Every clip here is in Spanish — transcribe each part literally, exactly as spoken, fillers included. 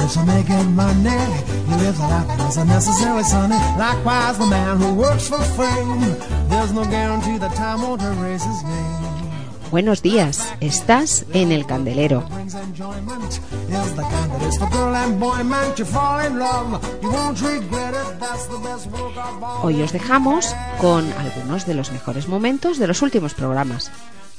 business of making money. He lives a life that isn't necessarily sunny. Likewise, the man who works for fame. There's no guarantee that time won't erase his name. Buenos días, estás en El Candelero. Hoy os dejamos con algunos de los mejores momentos de los últimos programas.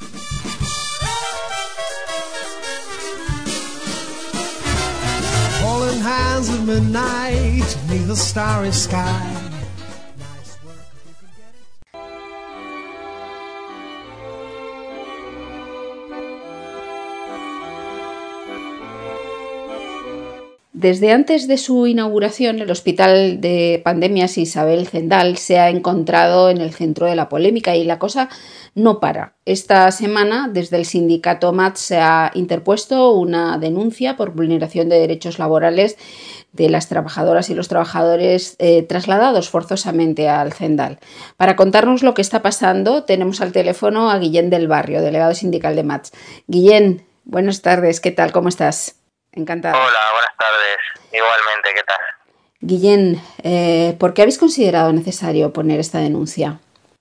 Desde antes de su inauguración, el Hospital de Pandemias Isabel Zendal se ha encontrado en el centro de la polémica y la cosa no para. Esta semana, desde el sindicato M A T se ha interpuesto una denuncia por vulneración de derechos laborales de las trabajadoras y los trabajadores eh, trasladados forzosamente al Zendal. Para contarnos lo que está pasando, tenemos al teléfono a Guillén del Barrio, delegado sindical de M A T. Guillén, buenas tardes, ¿qué tal? ¿Cómo estás? Encantado. Hola, buenas tardes. Igualmente, ¿qué tal? Guillén, eh, ¿por qué habéis considerado necesario poner esta denuncia?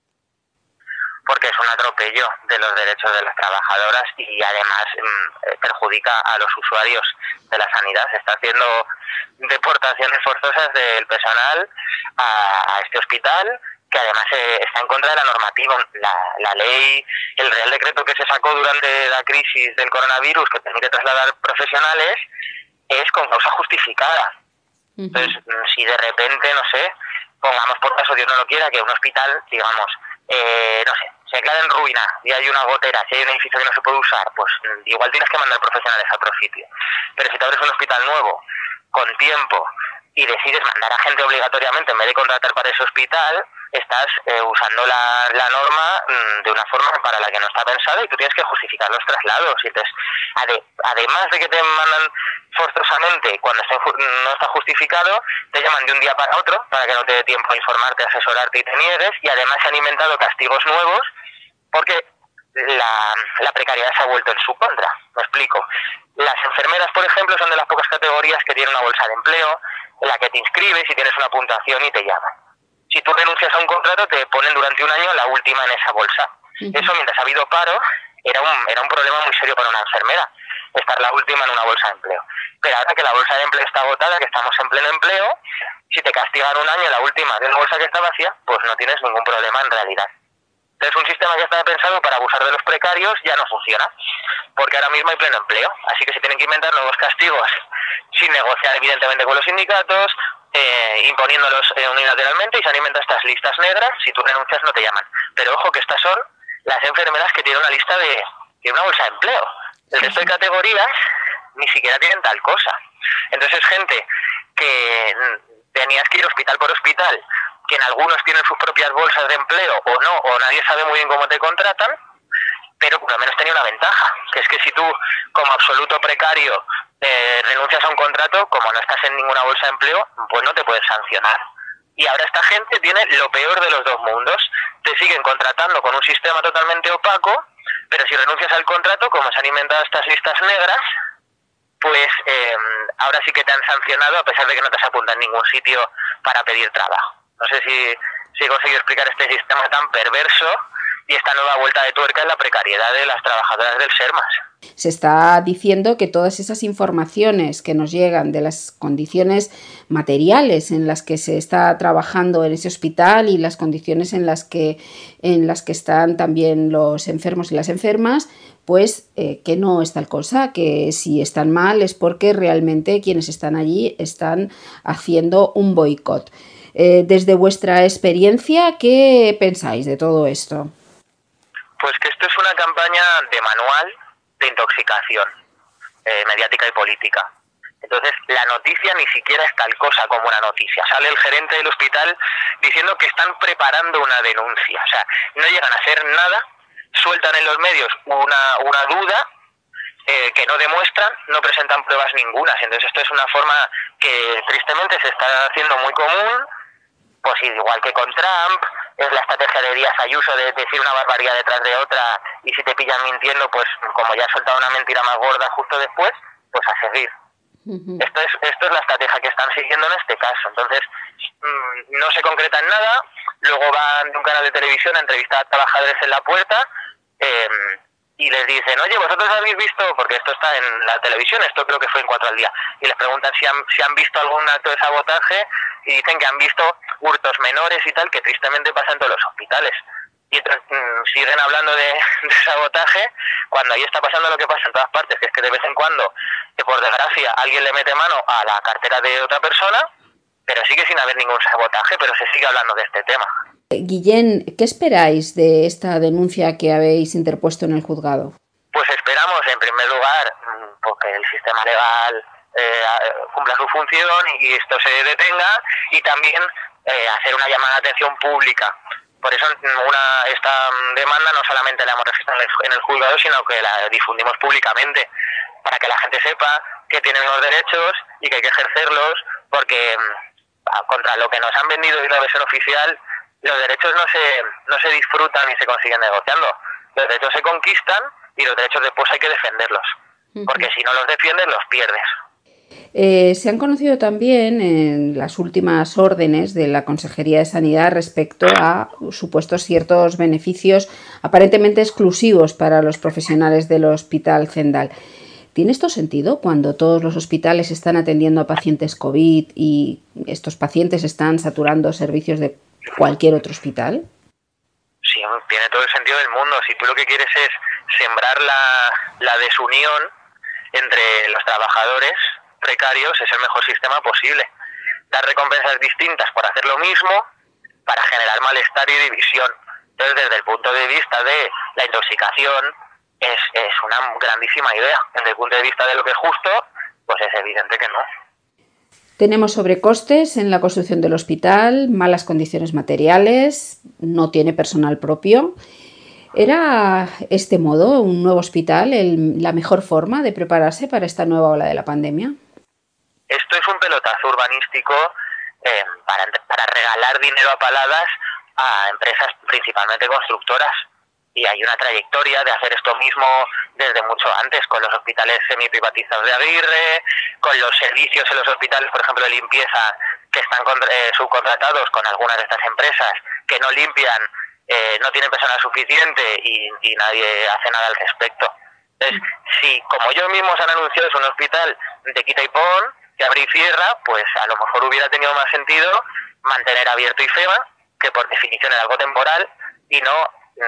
Porque es un atropello de los derechos de las trabajadoras y además mmm, perjudica a los usuarios de la sanidad. Se está haciendo deportaciones forzosas del personal a, a este hospital, que además eh, está en contra de la normativa, la, la ley, el Real Decreto que se sacó durante la crisis del coronavirus, que permite trasladar profesionales, es con causa justificada. Uh-huh. Entonces, si de repente, no sé, pongamos por caso, Dios no lo quiera, que un hospital, digamos, eh, no sé, se declara en ruina y hay una gotera, si hay un edificio que no se puede usar, pues igual tienes que mandar profesionales a otro sitio. Pero si te abres un hospital nuevo, con tiempo, y decides mandar a gente obligatoriamente en vez de contratar para ese hospital, estás eh, usando la, la norma mmm, de una forma para la que no está pensada y tú tienes que justificar los traslados. Y entonces, ade, además de que te mandan forzosamente cuando está, no está justificado, te llaman de un día para otro para que no te dé tiempo a informarte, asesorarte y te niegues, y además se han inventado castigos nuevos porque la, la precariedad se ha vuelto en su contra. Me explico. Las enfermeras, por ejemplo, son de las pocas categorías que tienen una bolsa de empleo en la que te inscribes y tienes una puntuación y te llaman. Si tú renuncias a un contrato, te ponen durante un año la última en esa bolsa. Uh-huh. Eso, mientras ha habido paro, era un, era un problema muy serio para una enfermera, estar la última en una bolsa de empleo. Pero ahora que la bolsa de empleo está agotada, que estamos en pleno empleo, si te castigan un año la última de una bolsa que está vacía, pues no tienes ningún problema en realidad. Entonces, un sistema que estaba pensado para abusar de los precarios ya no funciona, porque ahora mismo hay pleno empleo. Así que se tienen que inventar nuevos castigos, sin negociar evidentemente con los sindicatos, eh, imponiéndolos eh, unilateralmente, y se han inventado estas listas negras. Si tú renuncias no te llaman. Pero ojo, que estas son las enfermeras que tienen una lista de, de una bolsa de empleo. El resto de categorías ni siquiera tienen tal cosa. Entonces, gente que tenías que ir hospital por hospital, que en algunos tienen sus propias bolsas de empleo o no, o nadie sabe muy bien cómo te contratan, pero por lo menos tenía una ventaja, que es que si tú, como absoluto precario, eh, renuncias a un contrato, como no estás en ninguna bolsa de empleo, pues no te puedes sancionar. Y ahora esta gente tiene lo peor de los dos mundos. Te siguen contratando con un sistema totalmente opaco, pero si renuncias al contrato, como se han inventado estas listas negras, pues eh, ahora sí que te han sancionado, a pesar de que no te has apuntado en ningún sitio para pedir trabajo. No sé si, si he conseguido explicar este sistema tan perverso y esta nueva vuelta de tuerca en la precariedad de las trabajadoras del SERMAS. Se está diciendo que todas esas informaciones que nos llegan de las condiciones materiales en las que se está trabajando en ese hospital y las condiciones en las que, en las que están también los enfermos y las enfermas, pues eh, que no es tal cosa, que si están mal es porque realmente quienes están allí están haciendo un boicot. Eh, desde vuestra experiencia, ¿qué pensáis de todo esto? Pues que esto es una campaña de manual de intoxicación eh, mediática y política. Entonces, la noticia ni siquiera es tal cosa como una noticia. Sale el gerente del hospital diciendo que están preparando una denuncia. O sea, no llegan a hacer nada, sueltan en los medios una, una duda eh, que no demuestran, no presentan pruebas ningunas. Entonces, esto es una forma que tristemente se está haciendo muy común, pues igual que con Trump. Es la estrategia de Díaz Ayuso de decir una barbaridad detrás de otra, y si te pillan mintiendo, pues como ya has soltado una mentira más gorda justo después, pues a seguir. Uh-huh. Esto es, esto es la estrategia que están siguiendo en este caso. Entonces, mmm, no se concreta en nada, luego van de un canal de televisión a entrevistar a trabajadores en la puerta eh, y les dicen, oye, vosotros habéis visto, porque esto está en la televisión, esto creo que fue en Cuatro al Día, y les preguntan si han, si han visto algún acto de sabotaje y dicen que han visto hurtos menores y tal, que tristemente pasa en todos los hospitales. Y entonces mmm, siguen hablando de, de sabotaje cuando ahí está pasando lo que pasa en todas partes, que es que de vez en cuando, que por desgracia, alguien le mete mano a la cartera de otra persona, pero sigue sin haber ningún sabotaje, pero se sigue hablando de este tema. Guillén, ¿qué esperáis de esta denuncia que habéis interpuesto en el juzgado? Pues esperamos, en primer lugar, porque el sistema legal eh, cumpla su función y esto se detenga, y también eh, hacer una llamada de atención pública. Por eso una, esta demanda no solamente la hemos registrado en el juzgado, sino que la difundimos públicamente, para que la gente sepa que tienen los derechos y que hay que ejercerlos, porque contra lo que nos han vendido y la versión oficial, los derechos no se, no se disfrutan ni se consiguen negociando. Los derechos se conquistan y los derechos después hay que defenderlos, porque si no los defiendes, los pierdes. Eh, se han conocido también en las últimas órdenes de la Consejería de Sanidad respecto a supuestos ciertos beneficios aparentemente exclusivos para los profesionales del Hospital Zendal. ¿Tiene esto sentido cuando todos los hospitales están atendiendo a pacientes COVID y estos pacientes están saturando servicios de cualquier otro hospital? Sí, tiene todo el sentido del mundo. Si tú lo que quieres es sembrar la, la desunión entre los trabajadores precarios, es el mejor sistema posible. Dar recompensas distintas por hacer lo mismo, para generar malestar y división. Entonces, desde el punto de vista de la intoxicación, es, es una grandísima idea. Desde el punto de vista de lo que es justo, pues es evidente que no. Tenemos sobrecostes en la construcción del hospital, malas condiciones materiales, no tiene personal propio. ¿Era este modo, un nuevo hospital, el, la mejor forma de prepararse para esta nueva ola de la pandemia? Esto es un pelotazo urbanístico eh, para, para regalar dinero a paladas a empresas principalmente constructoras. Y hay una trayectoria de hacer esto mismo desde mucho antes, con los hospitales semiprivatizados de Aguirre, con los servicios en los hospitales, por ejemplo, de limpieza, que están eh, subcontratados con algunas de estas empresas, que no limpian, eh, no tienen personal suficiente y, y nadie hace nada al respecto. Entonces, si como ellos mismos han anunciado es un hospital de quita y pon, que abre y cierra, pues a lo mejor hubiera tenido más sentido mantener abierto IFEMA, que por definición es algo temporal, y no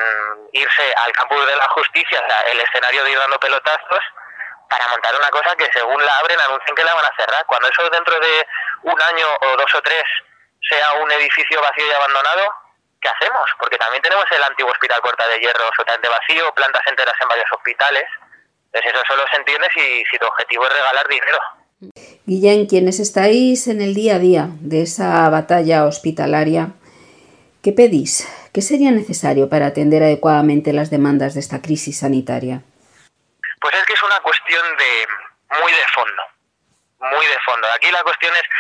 irse al campus de la justicia, o sea, el escenario de ir dando pelotazos para montar una cosa que según la abren anuncian que la van a cerrar. Cuando eso dentro de un año o dos o tres sea un edificio vacío y abandonado, ¿qué hacemos? Porque también tenemos el antiguo Hospital Puerta de Hierro absolutamente vacío, plantas enteras en varios hospitales. Entonces eso solo se entiende si, si tu objetivo es regalar dinero. Guillén, quienes estáis en el día a día de esa batalla hospitalaria, ¿qué pedís? ¿Qué sería necesario para atender adecuadamente las demandas de esta crisis sanitaria? Pues es que es una cuestión de muy de fondo, muy de fondo. Aquí la cuestión es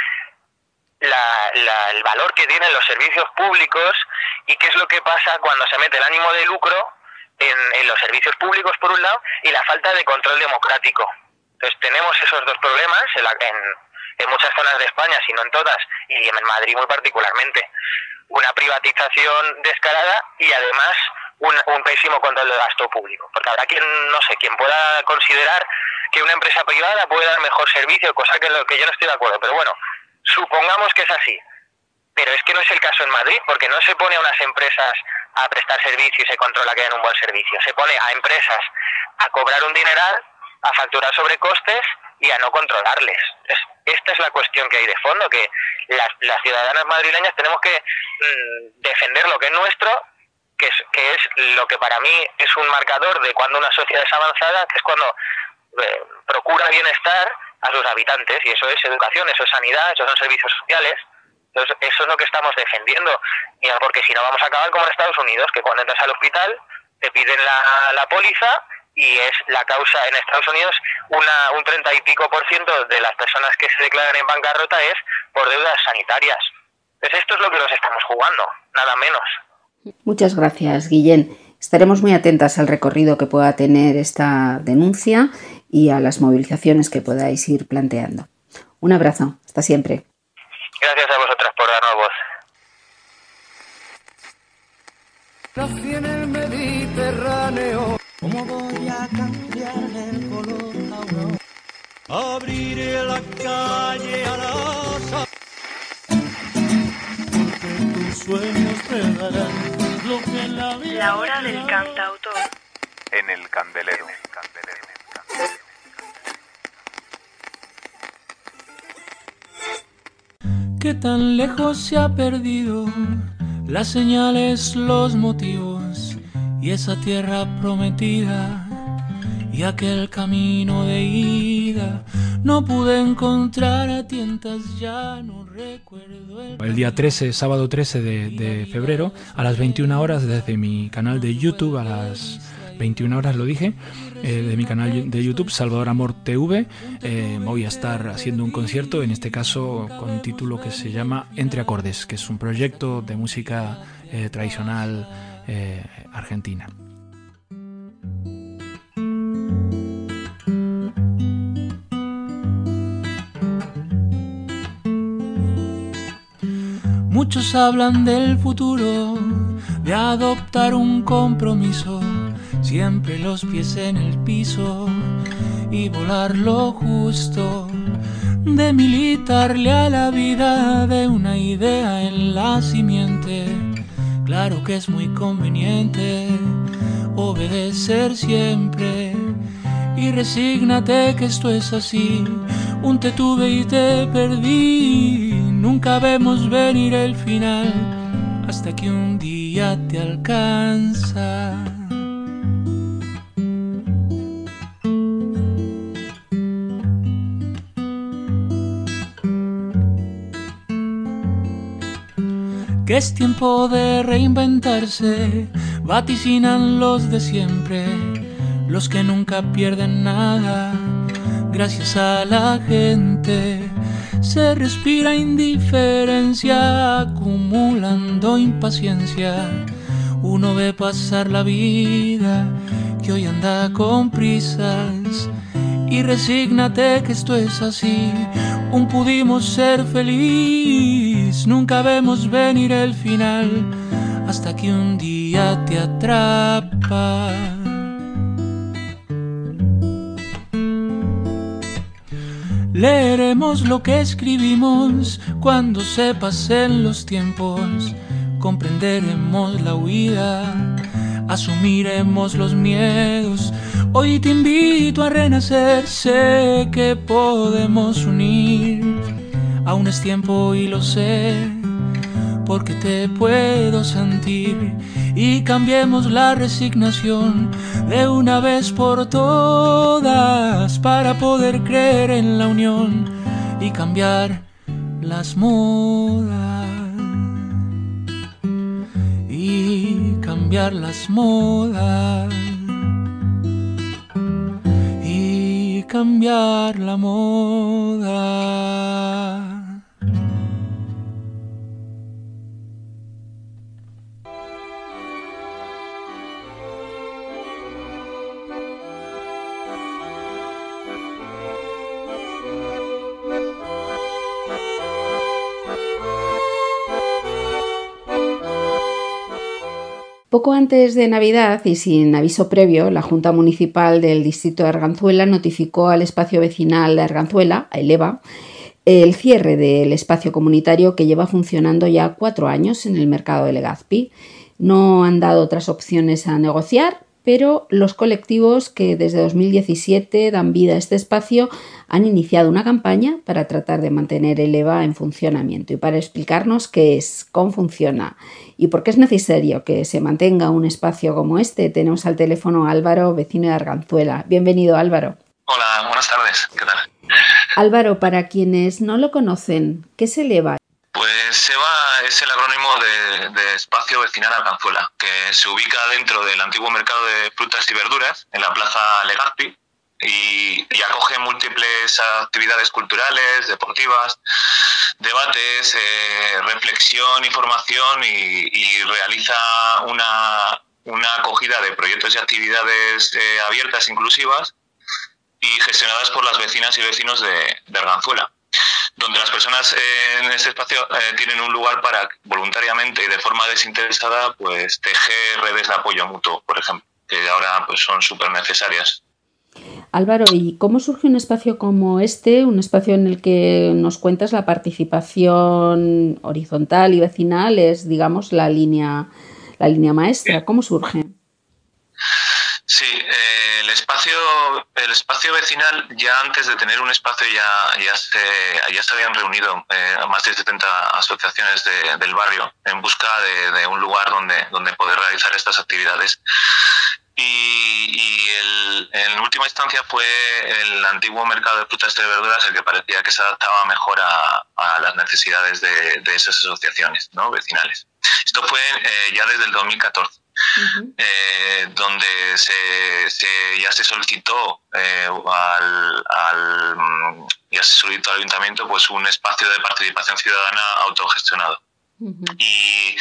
la, la, el valor que tienen los servicios públicos y qué es lo que pasa cuando se mete el ánimo de lucro en, en los servicios públicos, por un lado, y la falta de control democrático. Entonces tenemos esos dos problemas en, la, en, en muchas zonas de España, si no en todas, y en Madrid muy particularmente. Una privatización descarada y además un, un pésimo control del gasto público. Porque habrá quien, no sé, quien pueda considerar que una empresa privada puede dar mejor servicio, cosa que, lo, que yo no estoy de acuerdo. Pero bueno, supongamos que es así. Pero es que no es el caso en Madrid, porque no se pone a unas empresas a prestar servicio y se controla que den un buen servicio. Se pone a empresas a cobrar un dineral, a facturar sobrecostes y a no controlarles. Es, esta es la cuestión que hay de fondo, que las, las ciudadanas madrileñas tenemos que mmm, defender lo que es nuestro, que es, que es lo que para mí es un marcador de cuando una sociedad es avanzada, que es cuando eh, procura bienestar a sus habitantes, y eso es educación, eso es sanidad, eso son servicios sociales. Entonces eso es lo que estamos defendiendo, y porque si no vamos a acabar como en Estados Unidos, que cuando entras al hospital te piden la, la póliza, y es la causa en Estados Unidos, una, un treinta y pico por ciento de las personas que se declaran en bancarrota es por deudas sanitarias. Pues esto es lo que nos estamos jugando, nada menos. Muchas gracias, Guillén. Estaremos muy atentas al recorrido que pueda tener esta denuncia y a las movilizaciones que podáis ir planteando. Un abrazo, hasta siempre. Gracias a vosotras por darnos voz. Nací en el Mediterráneo. ¿Cómo voy a cambiarle el color a una? Abriré la calle a la porque tus sueños te darán lo que la vida. La hora del cantautor. En el candelero. ¿Qué tan lejos se ha perdido las señales, los motivos y esa tierra prometida y aquel camino de ida? No pude encontrar a tientas, ya no recuerdo el... El día trece, sábado trece de, de febrero, a las veintiuna horas, desde mi canal de YouTube, a las veintiuna horas lo dije, eh, de mi canal de YouTube, Salvador Amor T V, eh, voy a estar haciendo un concierto, en este caso con un título que se llama Entre Acordes, que es un proyecto de música eh, tradicional eh, argentina. Muchos hablan del futuro, de adoptar un compromiso, siempre los pies en el piso y volar lo justo, de militarle a la vida de una idea en la simiente. Claro que es muy conveniente obedecer siempre y resígnate que esto es así, un te tuve y te perdí. Nunca vemos venir el final hasta que un día te alcanza. Que es tiempo de reinventarse, vaticinan los de siempre, los que nunca pierden nada, gracias a la gente. Se respira indiferencia, acumulando impaciencia. Uno ve pasar la vida, que hoy anda con prisas. Y resígnate que esto es así, un pudimos ser feliz. Nunca vemos venir el final, hasta que un día te atrapa. Leeremos lo que escribimos cuando se pasen los tiempos. Comprenderemos la huida, asumiremos los miedos. Hoy te invito a renacer, sé que podemos unir. Aún es tiempo y lo sé, porque te puedo sentir. Y cambiemos la resignación de una vez por todas, para poder creer en la unión y cambiar las modas. Y cambiar las modas. Y cambiar la moda. Poco antes de Navidad y sin aviso previo, la Junta Municipal del Distrito de Arganzuela notificó al espacio vecinal de Arganzuela, a Eleva, el cierre del espacio comunitario que lleva funcionando ya cuatro años en el mercado de Legazpi. No han dado otras opciones a negociar, pero los colectivos que desde dos mil diecisiete dan vida a este espacio han iniciado una campaña para tratar de mantener el Eleva en funcionamiento. Y para explicarnos qué es, cómo funciona y por qué es necesario que se mantenga un espacio como este, tenemos al teléfono a Álvaro, vecino de Arganzuela. Bienvenido, Álvaro. Hola, buenas tardes. ¿Qué tal? Álvaro, para quienes no lo conocen, ¿qué es Eleva? Pues EVA es el acrónimo de, de Espacio Vecinal Arganzuela, que se ubica dentro del antiguo mercado de frutas y verduras, en la plaza Legazpi, y, y acoge múltiples actividades culturales, deportivas, debates, eh, reflexión y formación, y, y realiza una una acogida de proyectos y actividades eh, abiertas, inclusivas y gestionadas por las vecinas y vecinos de, de Arganzuela, donde las personas eh, en este espacio eh, tienen un lugar para voluntariamente y de forma desinteresada pues tejer redes de apoyo mutuo, por ejemplo, que ahora pues son súper necesarias. Álvaro, ¿y cómo surge un espacio como este, un espacio en el que nos cuentas la participación horizontal y vecinal es, digamos, la línea, la línea maestra? ¿Cómo surge? Sí, eh, el espacio el espacio vecinal, ya antes de tener un espacio ya ya se, ya se habían reunido eh, más de setenta asociaciones de, del barrio en busca de, de un lugar donde, donde poder realizar estas actividades. Y, y el, en última instancia fue el antiguo mercado de frutas y de verduras el que parecía que se adaptaba mejor a, a las necesidades de, de esas asociaciones, ¿no?, vecinales. Esto fue eh, ya desde el dos mil catorce. Uh-huh. eh, donde se, se, ya se solicitó eh, al, al, ya se solicitó al ayuntamiento pues un espacio de participación ciudadana autogestionado. Uh-huh. Y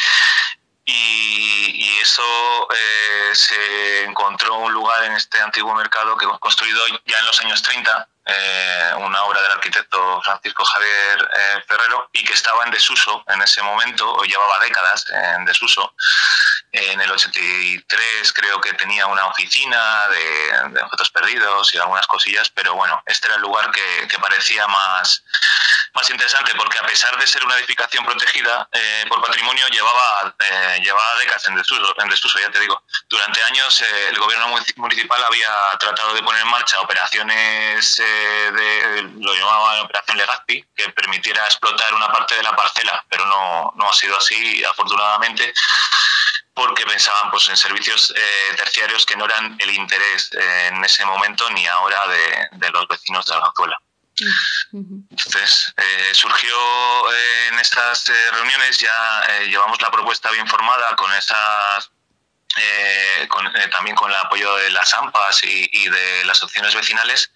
Y, y eso eh, se encontró un lugar en este antiguo mercado que construido ya en los años treinta, eh, una obra del arquitecto Francisco Javier eh, Ferrero, y que estaba en desuso en ese momento, o llevaba décadas en desuso. En el ochenta y tres creo que tenía una oficina de, de objetos perdidos y algunas cosillas, pero bueno, este era el lugar que, que parecía más... más interesante, porque a pesar de ser una edificación protegida eh, por patrimonio, llevaba eh, llevaba décadas en desuso, en desuso, ya te digo. Durante años eh, el gobierno municipal había tratado de poner en marcha operaciones, eh, de, lo llamaban Operación Legazpi, que permitiera explotar una parte de la parcela, pero no, no ha sido así, afortunadamente, porque pensaban pues en servicios eh, terciarios que no eran el interés eh, en ese momento ni ahora de, de los vecinos de Arganzuela. Entonces eh, surgió eh, en estas eh, reuniones, ya eh, llevamos la propuesta bien formada con esas eh, con, eh, también con el apoyo de las AMPAs y, y de las asociaciones vecinales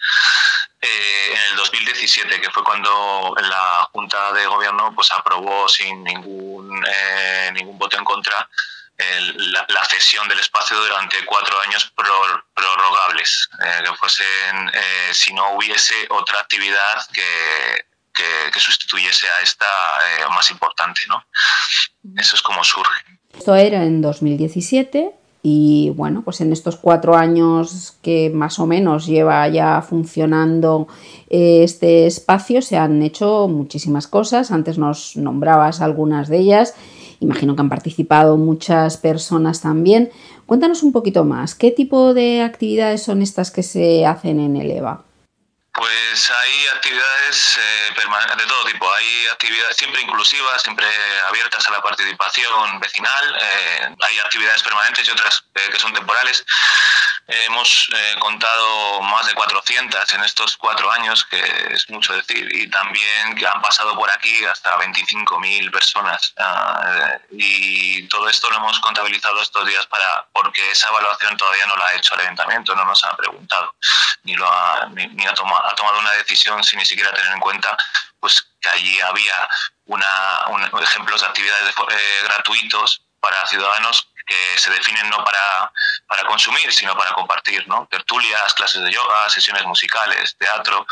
eh, en el dos mil diecisiete, que fue cuando la Junta de Gobierno pues aprobó sin ningún eh, ningún voto en contra El, la, la cesión del espacio durante cuatro años pro, prorrogables, eh, que fuesen eh, si no hubiese otra actividad que, que, que sustituyese a esta eh, más importante, ¿no? Eso es como surge. Esto era en dos mil diecisiete y bueno, pues en estos cuatro años que más o menos lleva ya funcionando eh, este espacio se han hecho muchísimas cosas. Antes nos nombrabas algunas de ellas. Imagino que han participado muchas personas también. Cuéntanos un poquito más. ¿Qué tipo de actividades son estas que se hacen en el EVA? Pues hay actividades eh, de todo tipo. Hay actividades siempre inclusivas, siempre abiertas a la participación vecinal. Eh, hay actividades permanentes y otras eh, que son temporales. Eh, hemos eh, contado más de cuatrocientas en estos cuatro años, que es mucho decir, y también que han pasado por aquí hasta veinticinco mil personas. Uh, y todo esto lo hemos contabilizado estos días para porque esa evaluación todavía no la ha hecho el ayuntamiento, no nos ha preguntado, ni lo ha, ni, ni ha tomado ha tomado una decisión sin ni siquiera tener en cuenta pues que allí había una, un, ejemplos de actividades de, eh, gratuitos para ciudadanos que se definen no para, para consumir, sino para compartir, ¿no? Tertulias, clases de yoga, sesiones musicales, teatro.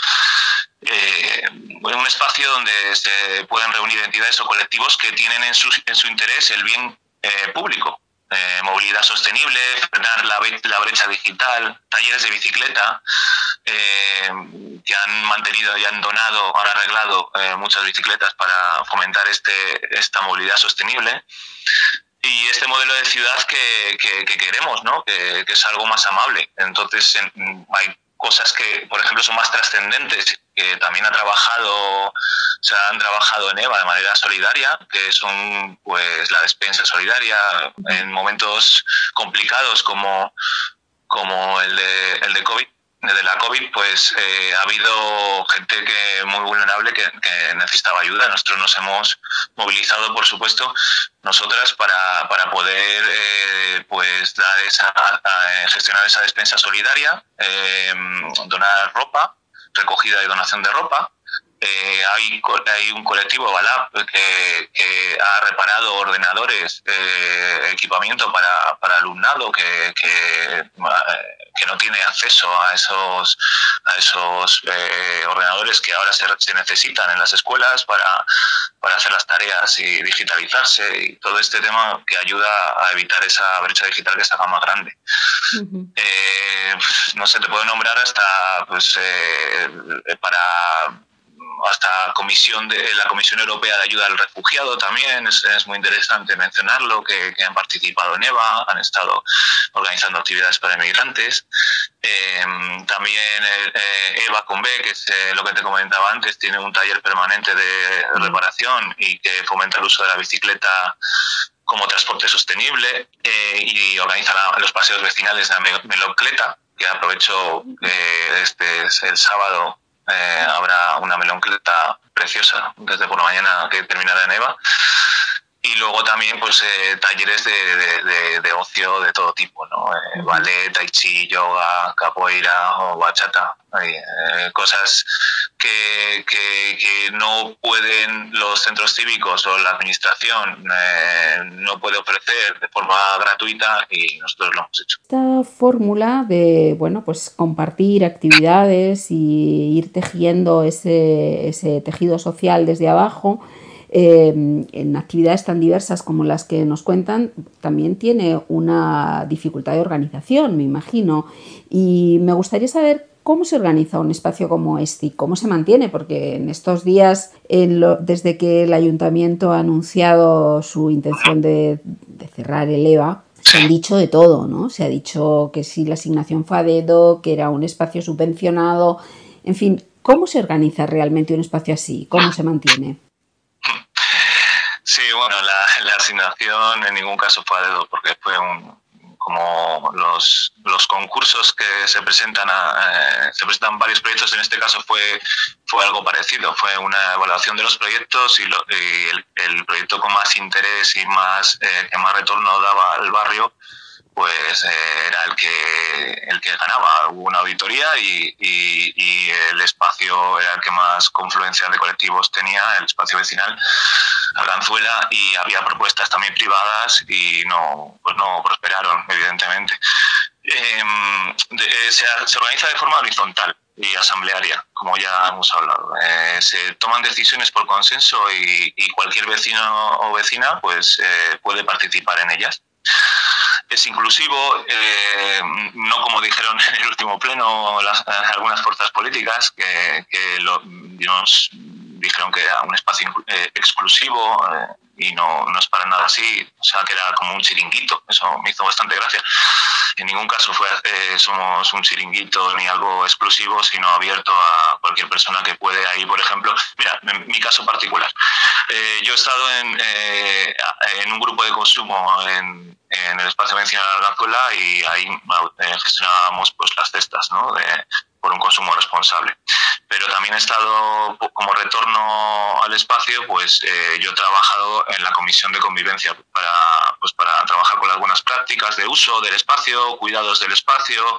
Eh, un espacio donde se pueden reunir entidades o colectivos que tienen en su, en su interés el bien eh, público. Eh, movilidad sostenible, frenar la, la brecha digital, talleres de bicicleta, eh, que han mantenido y han donado, han arreglado eh, muchas bicicletas para fomentar este, esta movilidad sostenible. Y este modelo de ciudad que, que, que queremos, ¿no? Que, que es algo más amable. Entonces en, hay cosas que, por ejemplo, son más trascendentes, que también ha trabajado, se han trabajado en EVA de manera solidaria, que son pues la despensa solidaria en momentos complicados como, como el de, el de COVID. De la COVID, pues eh, ha habido gente que muy vulnerable que, que necesitaba ayuda. Nosotros nos hemos movilizado, por supuesto, nosotras para, para poder eh, pues dar esa, a, gestionar esa despensa solidaria, eh, donar ropa, recogida y donación de ropa, eh, hay, hay un colectivo, Balab, que, que ha reparado ordenadores, eh, equipamiento para, para alumnado que, que, que no tiene acceso a esos, a esos eh, ordenadores que ahora se, se necesitan en las escuelas para, para hacer las tareas y digitalizarse, y todo este tema que ayuda a evitar esa brecha digital que se haga más grande. Uh-huh. Eh, no sé, te puedo nombrar hasta pues eh, para hasta comisión de la Comisión Europea de Ayuda al Refugiado también, es, es muy interesante mencionarlo, que, que han participado en EVA, han estado organizando actividades para inmigrantes. Eh, también eh, EVA con B, que es eh, lo que te comentaba antes, tiene un taller permanente de reparación y que fomenta el uso de la bicicleta como transporte sostenible, eh, y organiza la, los paseos vecinales de la Meloncleta, que aprovecho que este es el sábado. Eh, habrá una meloncleta preciosa desde por la mañana que terminará en EVA, y luego también pues eh, talleres de, de, de, de ocio de todo tipo, ¿no? Eh, uh-huh. Ballet, tai chi, yoga, capoeira o bachata, eh, cosas que, que, que no pueden los centros cívicos o la administración eh, no puede ofrecer de forma gratuita, y nosotros lo hemos hecho. Esta fórmula de, bueno, pues compartir actividades y ir tejiendo ese, ese tejido social desde abajo, eh, en actividades tan diversas como las que nos cuentan, también tiene una dificultad de organización, me imagino. Y me gustaría saber cómo se organiza un espacio como este, cómo se mantiene, porque en estos días, en lo, desde que el ayuntamiento ha anunciado su intención de, de cerrar el EVA, se han dicho de todo, ¿no? Se ha dicho que si la asignación fue a dedo, que era un espacio subvencionado, en fin, ¿cómo se organiza realmente un espacio así? ¿Cómo se mantiene? Sí, bueno, la, la asignación en ningún caso fue a dedo, porque fue un, como los, los concursos que se presentan, a, eh, se presentan varios proyectos, en este caso fue, fue algo parecido, fue una evaluación de los proyectos, y, lo, y el, el proyecto con más interés y más eh, que más retorno daba al barrio, pues eh, era el que el que ganaba. Hubo una auditoría y, y, y el espacio era el que más confluencia de colectivos tenía, el espacio vecinal Arganzuela, y había propuestas también privadas y no, pues no prosperaron, evidentemente. Eh, de, se, se organiza de forma horizontal y asamblearia, como ya hemos hablado. Eh, se toman decisiones por consenso y, y cualquier vecino o vecina pues eh, puede participar en ellas. Es inclusivo, eh, no como dijeron en el último pleno las, algunas fuerzas políticas que, que lo, nos dijeron que era un espacio eh, exclusivo, eh, y no, no es para nada así, o sea que era como un chiringuito. Eso me hizo bastante gracia. En ningún caso fue, eh, somos un chiringuito ni algo exclusivo, sino abierto a cualquier persona que puede. Ahí, por ejemplo, mira, en mi caso particular, eh, yo he estado en, eh, en un grupo de consumo en, en el espacio vecinal de Arganzuela, y ahí eh, gestionábamos pues las cestas, ¿no? De, por un consumo responsable. Pero también he estado como retorno al espacio, pues eh, yo he trabajado en la comisión de convivencia para, pues, para trabajar con las buenas prácticas de uso del espacio, cuidados del espacio,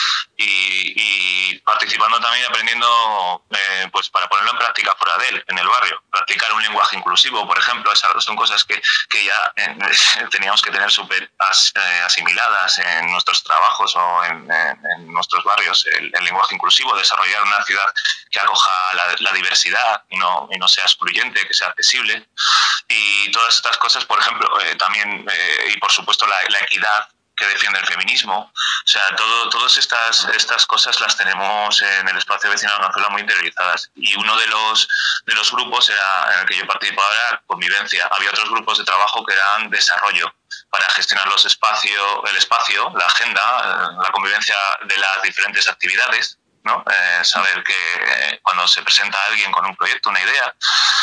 y, y participando también, aprendiendo eh, pues para ponerlo en práctica fuera de él, en el barrio. Practicar un lenguaje inclusivo, por ejemplo, esas son cosas que, que ya eh, teníamos que tener súper as, eh, asimiladas en nuestros trabajos o en, en, en nuestros barrios, el, el lenguaje inclusivo, desarrollar una ciudad que acoja la, la diversidad y no, y no sea excluyente, que sea accesible, y todas estas cosas, por ejemplo, eh, también, eh, y por supuesto la, la equidad que defiende el feminismo. O sea, todo, todas estas, estas cosas las tenemos en el espacio vecinal de Arganzuela muy interiorizadas. Y uno de los, de los grupos era, en el que yo participaba era convivencia. Había otros grupos de trabajo que eran desarrollo, para gestionar los espacios, el espacio, la agenda, la convivencia de las diferentes actividades, ¿no? Eh, saber que eh, cuando se presenta a alguien con un proyecto, una idea,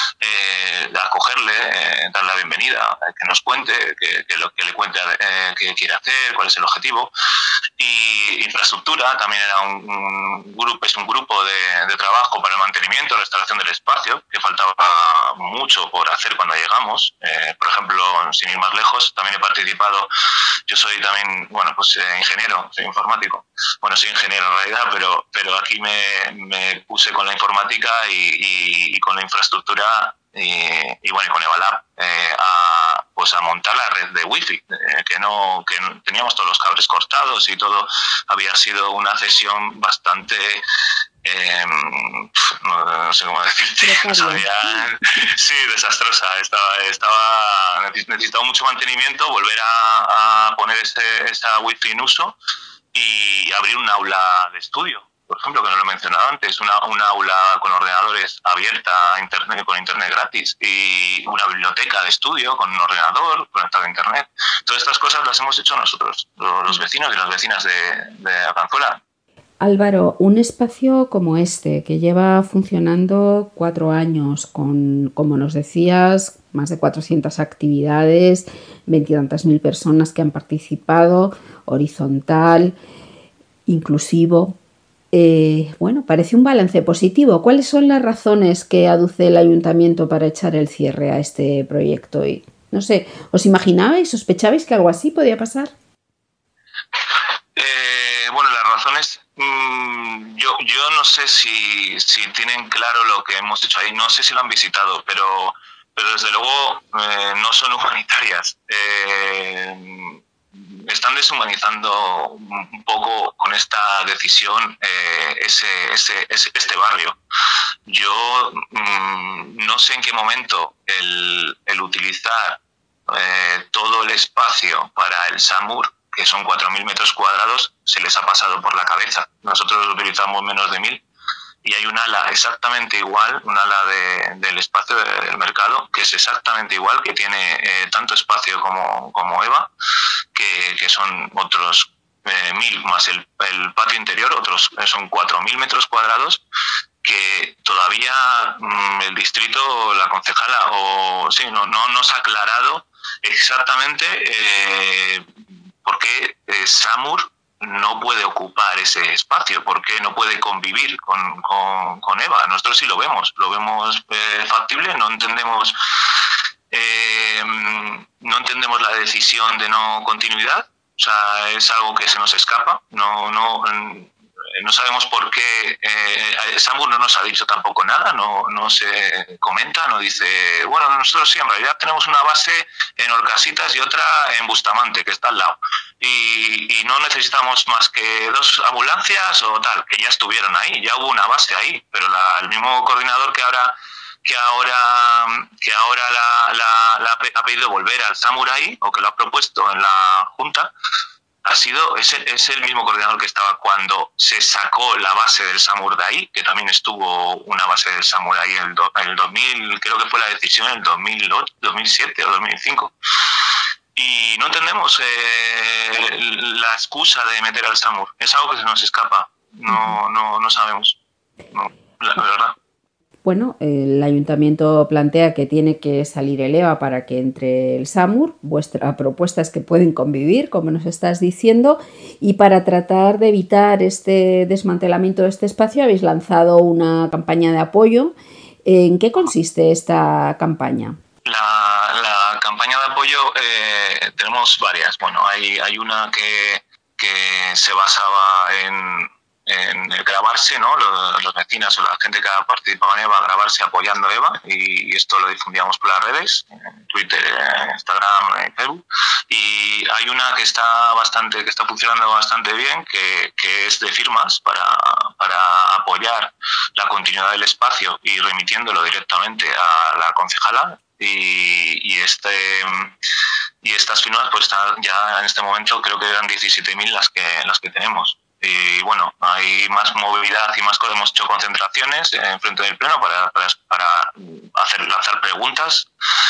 eh, acogerle, eh, darle la bienvenida, eh, que nos cuente, que, que, lo, que le cuente eh, qué quiere hacer, cuál es el objetivo, y, y infraestructura, también era un, un grupo, es un grupo de, de trabajo para el mantenimiento, restauración del espacio, que faltaba mucho por hacer cuando llegamos. Eh, por ejemplo, sin ir más lejos, también he participado, yo soy también, bueno, pues eh, ingeniero, soy informático. Bueno, soy ingeniero en realidad, pero, pero aquí me, me puse con la informática y, y, y con la infraestructura y, y bueno, y con Evalab eh, a, pues a montar la red de wifi, eh, que no que no, teníamos todos los cables cortados y todo. Había sido una cesión bastante eh, no, no sé cómo decirte, no sabía, sí, desastrosa. Estaba, estaba necesitaba mucho mantenimiento, volver a, a poner ese, esa wifi en uso y abrir un aula de estudio, por ejemplo, que no lo he mencionado antes, una, una aula con ordenadores abierta a internet, con internet gratis, y una biblioteca de estudio con un ordenador conectado a internet. Todas estas cosas las hemos hecho nosotros, los vecinos y las vecinas de, de Arganzuela. Álvaro, un espacio como este, que lleva funcionando cuatro años, con, como nos decías, más de cuatrocientas actividades, veintitantas mil personas que han participado, horizontal, inclusivo. Eh, bueno, parece un balance positivo. ¿Cuáles son las razones que aduce el ayuntamiento para echar el cierre a este proyecto? Y no sé, ¿os imaginabais, sospechabais que algo así podía pasar? Eh, bueno, las razones, mmm, yo, yo no sé si, si tienen claro lo que hemos hecho ahí, no sé si lo han visitado, pero, pero desde luego eh, no son humanitarias. Eh, están deshumanizando un poco con esta decisión eh, ese, ese, ese, este barrio. Yo mmm, no sé en qué momento el, el utilizar eh, todo el espacio para el SAMUR, que son cuatro mil metros cuadrados, se les ha pasado por la cabeza. Nosotros utilizamos menos de mil y hay un ala exactamente igual, un ala de, del espacio del mercado, que es exactamente igual, que tiene eh, tanto espacio como, como EVA, que, que son otros eh, mil más el, el patio interior, otros eh, son cuatro mil metros cuadrados, que todavía mmm, el distrito, la concejala, o sí, no, no nos ha aclarado exactamente eh, por qué eh, SAMUR no puede ocupar ese espacio, por qué no puede convivir con, con, con EVA. Nosotros sí lo vemos, lo vemos eh, factible, no entendemos eh, no entendemos la decisión de no continuidad, o sea, es algo que se nos escapa, no, no, no sabemos por qué. eh, SAMUR no nos ha dicho tampoco nada, no, no se comenta, no dice, bueno, nosotros sí, en realidad tenemos una base en Orcasitas y otra en Bustamante, que está al lado, y, y no necesitamos más que dos ambulancias o tal, que ya estuvieron ahí, ya hubo una base ahí, pero la, el mismo coordinador que ahora que ahora que ahora la, la, la ha pedido volver al SAMUR ahí, o que lo ha propuesto en la Junta, ha sido es el, es el mismo coordinador que estaba cuando se sacó la base del SAMUR de ahí, que también estuvo una base del SAMUR ahí en el, do, en el dos mil, creo que fue la decisión en el dos mil ocho, dos mil siete o dos mil cinco. Y no entendemos eh, la excusa de meter al SAMUR. Es algo que se nos escapa. No, no, no sabemos. No, la verdad. Bueno, el ayuntamiento plantea que tiene que salir el EVA para que entre el SAMUR. Vuestra propuesta es que pueden convivir, como nos estás diciendo, y para tratar de evitar este desmantelamiento de este espacio habéis lanzado una campaña de apoyo. ¿En qué consiste esta campaña? La, la campaña de apoyo eh, tenemos varias. Bueno, hay, hay una que, que se basaba en... en el grabarse, ¿no? Los, los vecinos o la gente que ha participado en EVA, grabarse apoyando a EVA, y esto lo difundíamos por las redes, en Twitter, en Instagram, en Facebook. Y hay una que está bastante, que está funcionando bastante bien, que, que es de firmas para, para apoyar la continuidad del espacio y remitiéndolo directamente a la concejala. Y, y este y estas firmas, pues ya en este momento creo que eran diecisiete mil las que las que tenemos. Y bueno, hay más movilidad y más cosas. Hemos hecho concentraciones en frente del pleno para, para, para hacer, lanzar preguntas.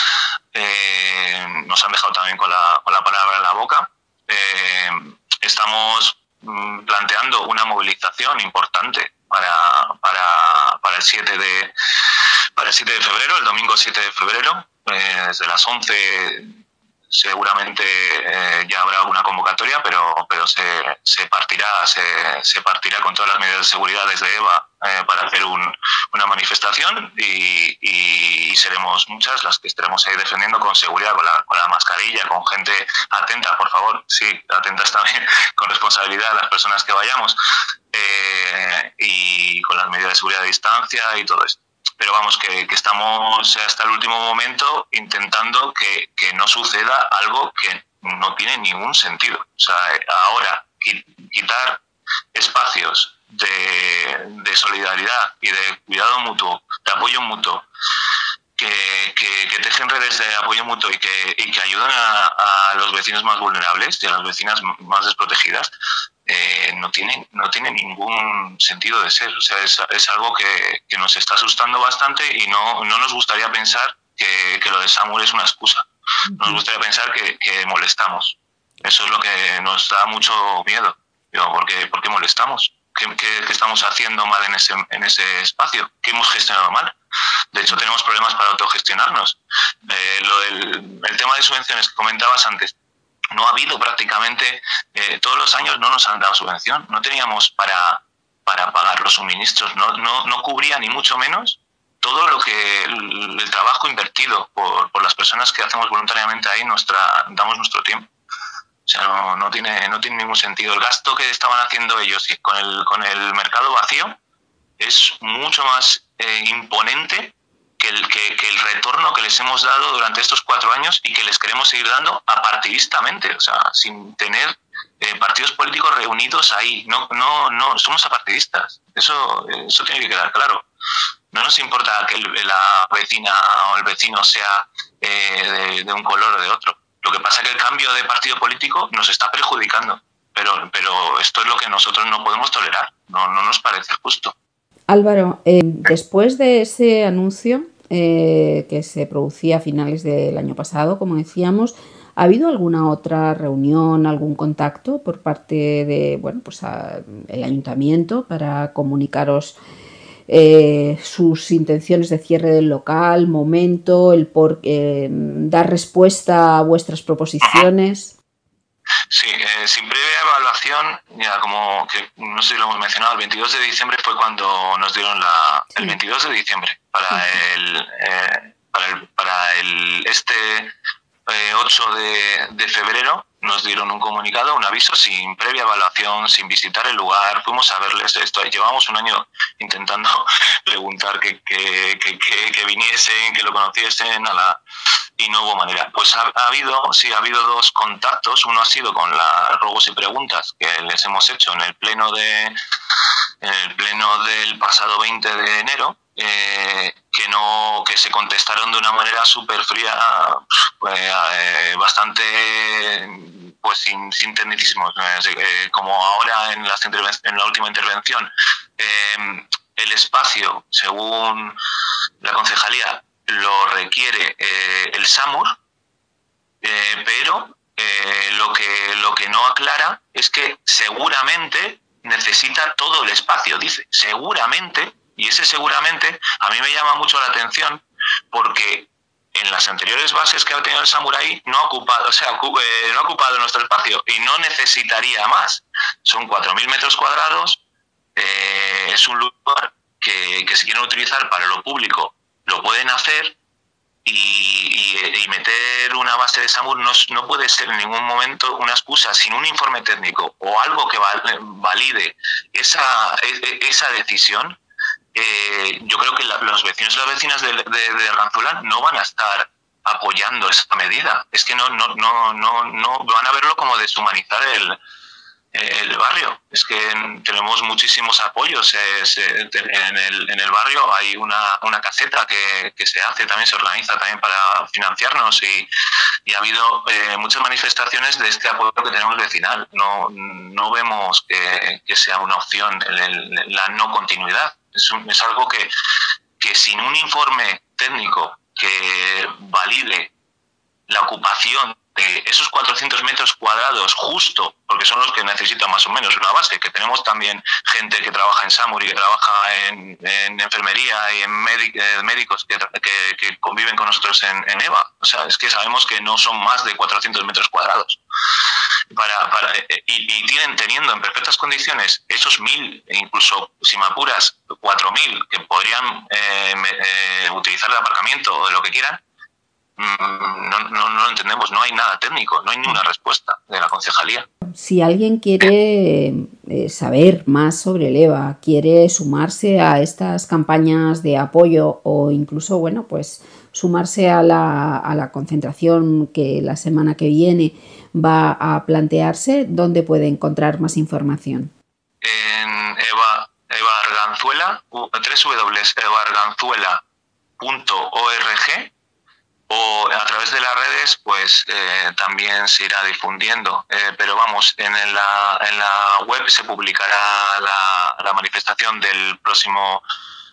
Eh, nos han dejado también con la, con la palabra en la boca. Eh, estamos planteando una movilización importante para, para, para, el siete de, para el siete de febrero, el domingo siete de febrero, eh, desde las once seguramente eh, ya habrá alguna convocatoria, pero, pero se, se partirá se, se partirá con todas las medidas de seguridad desde EVA eh, para hacer un, una manifestación y, y, y seremos muchas las que estaremos ahí defendiendo con seguridad, con la, con la mascarilla, con gente atenta, por favor, sí, atentas también, con responsabilidad a las personas que vayamos eh, y con las medidas de seguridad de distancia y todo esto. Pero vamos, que, que estamos hasta el último momento intentando que, que no suceda algo que no tiene ningún sentido. O sea, ahora quitar espacios de, de solidaridad y de cuidado mutuo, de apoyo mutuo, que, que, que tejen redes de apoyo mutuo y que, y que ayuden a, a los vecinos más vulnerables y a las vecinas más desprotegidas, Eh, no tiene no tiene ningún sentido de ser. O sea, es, es algo que, que nos está asustando bastante y no, no nos gustaría pensar que, que lo de Samur es una excusa. Nos gustaría pensar que, que molestamos. Eso es lo que nos da mucho miedo. Digo, ¿por qué, por qué molestamos? ¿Qué, qué, qué estamos haciendo mal en ese, en ese espacio? ¿Qué hemos gestionado mal? De hecho, tenemos problemas para autogestionarnos. Eh, lo del, el tema de subvenciones que comentabas antes, no ha habido prácticamente, eh, todos los años no nos han dado subvención, no teníamos para, para pagar los suministros, no, no, no cubría ni mucho menos todo lo que el, el trabajo invertido por, por las personas que hacemos voluntariamente ahí, nuestra, damos nuestro tiempo. O sea, no, no, tiene, no tiene ningún sentido. El gasto que estaban haciendo ellos con el, con el mercado vacío es mucho más eh, imponente que el, que, que el retorno que les hemos dado durante estos cuatro años y que les queremos seguir dando apartidistamente, o sea, sin tener eh, partidos políticos reunidos ahí. No, no, no, somos apartidistas. Eso, eso tiene que quedar claro. No nos importa que el, la vecina o el vecino sea eh, de, de un color o de otro. Lo que pasa es que el cambio de partido político nos está perjudicando, pero, pero esto es lo que nosotros no podemos tolerar. No, no nos parece justo. Álvaro, eh, después de ese anuncio eh, que se producía a finales del año pasado, como decíamos, ¿ha habido alguna otra reunión, algún contacto por parte de, bueno, pues a, el ayuntamiento para comunicaros eh, sus intenciones de cierre del local, momento, el por eh, dar respuesta a vuestras proposiciones? Sí, eh, sin previa evaluación, ya como que no sé si lo hemos mencionado, el veintidós de diciembre fue cuando nos dieron la... El veintidós de diciembre, para el, eh, para el, para el este eh, ocho de, de febrero, nos dieron un comunicado, un aviso, sin previa evaluación, sin visitar el lugar. Fuimos a verles esto. Llevamos un año intentando preguntar que, que, que, que, que viniesen, que lo conociesen a la... y no hubo manera. Pues ha, ha habido, sí, ha habido dos contactos. Uno ha sido con las ruegos y preguntas que les hemos hecho en el pleno de en el pleno del pasado veinte de enero, eh, que no que se contestaron de una manera súper fría, pues, eh, bastante pues sin, sin tecnicismos, eh, como ahora en, las en la última intervención. Eh, el espacio, según la concejalía, lo requiere eh, el SAMUR, eh, pero eh, lo que lo que no aclara es que seguramente necesita todo el espacio, dice, seguramente, y ese seguramente a mí me llama mucho la atención porque en las anteriores bases que ha tenido el SAMUR ahí no ha ocupado, o sea, eh, no ha ocupado nuestro espacio y no necesitaría más. Son cuatro mil metros cuadrados, eh, es un lugar que, que si quieren utilizar para lo público lo pueden hacer y, y, y meter una base de SAMUR no, no puede ser en ningún momento una excusa sin un informe técnico o algo que valide esa, esa decisión. Eh, yo creo que la, los vecinos y las vecinas de, de, de Arganzuela no van a estar apoyando esa medida. Es que no, no, no, no, no van a verlo como deshumanizar el, el barrio. Es que tenemos muchísimos apoyos eh, se, en, el, en el barrio. Hay una, una caseta que, que se hace, también se organiza también para financiarnos y, y ha habido eh, muchas manifestaciones de este apoyo que tenemos vecinal. No, no vemos que, que sea una opción el, el, la no continuidad. Es, un, es algo que, que sin un informe técnico que valide la ocupación eh, esos cuatrocientos metros cuadrados justo, porque son los que necesitan más o menos una base, que tenemos también gente que trabaja en SAMUR y que trabaja en, en enfermería y en eh, médicos que, que, que conviven con nosotros en, en EVA. O sea, es que sabemos que no son más de cuatrocientos metros cuadrados. Para, para, y, y tienen, teniendo en perfectas condiciones esos mil, e incluso si me apuras, cuatro mil que podrían eh, eh, utilizar de aparcamiento o de lo que quieran, no, no, no lo entendemos, no hay nada técnico, no hay ninguna respuesta de la concejalía. Si alguien quiere eh, saber más sobre el EVA, quiere sumarse a estas campañas de apoyo o incluso, bueno, pues sumarse a la, a la concentración que la semana que viene va a plantearse, ¿dónde puede encontrar más información? En Eva, Eva Arganzuela, doble u doble u doble u punto eva arganzuela punto org, o a través de las redes pues eh, también se irá difundiendo, eh, pero vamos, en la, en la web se publicará la, la manifestación del próximo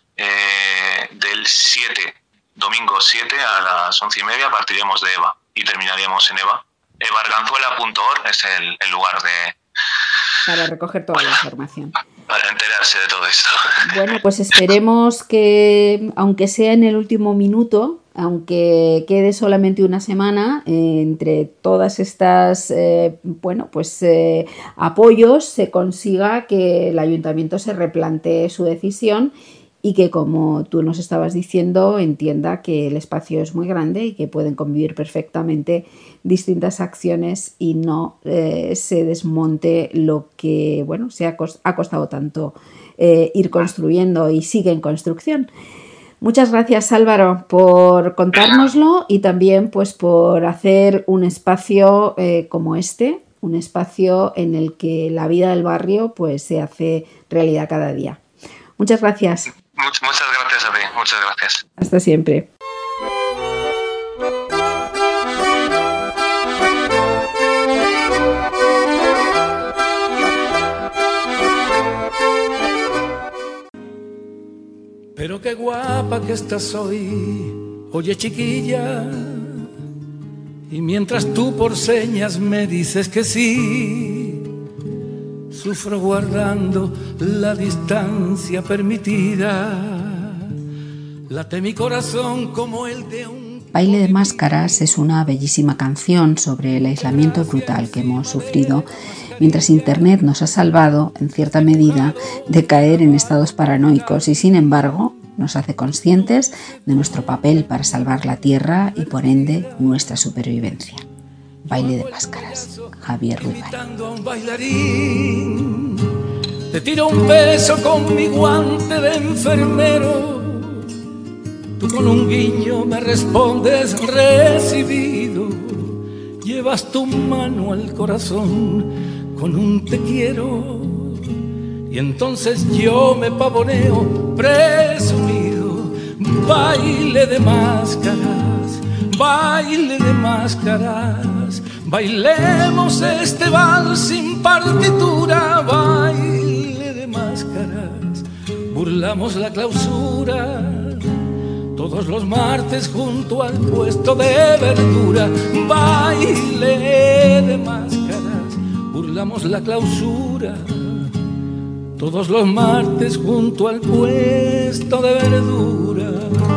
eh, del siete, domingo siete a las once y media partiremos de Eva y terminaríamos en Eva. eva arganzuela punto org es el, el lugar de... Para recoger toda la información. Para enterarse de todo esto. Bueno, pues esperemos que, aunque sea en el último minuto, aunque quede solamente una semana, eh, entre todas estas eh, bueno, pues, eh, apoyos, se consiga que el ayuntamiento se replantee su decisión y que, como tú nos estabas diciendo, entienda que el espacio es muy grande y que pueden convivir perfectamente distintas acciones y no eh, se desmonte lo que, bueno, se ha, cost- ha costado tanto eh, ir construyendo y sigue en construcción. Muchas gracias, Álvaro, por contárnoslo y también pues por hacer un espacio eh, como este, un espacio en el que la vida del barrio pues se hace realidad cada día. Muchas gracias. Muchas, muchas gracias a ti, muchas gracias. Hasta siempre. Pero qué guapa que estás hoy, oye chiquilla, y mientras tú por señas me dices que sí, sufro guardando la distancia permitida, late mi corazón como el de un... Baile de Máscaras es una bellísima canción sobre el aislamiento brutal que hemos sufrido, mientras Internet nos ha salvado, en cierta medida, de caer en estados paranoicos y, sin embargo, nos hace conscientes de nuestro papel para salvar la Tierra y, por ende, nuestra supervivencia. Baile de Máscaras, Javier Ruiz. Te tiro un beso con mi guante de enfermero, tú con un guiño me respondes recibido, llevas tu mano al corazón con un te quiero, y entonces yo me pavoneo presumido. Baile de máscaras, baile de máscaras, bailemos este vals sin partitura. Baile de máscaras, burlamos la clausura todos los martes junto al puesto de verdura. Baile de máscaras, burlamos la clausura todos los martes junto al puesto de verdura.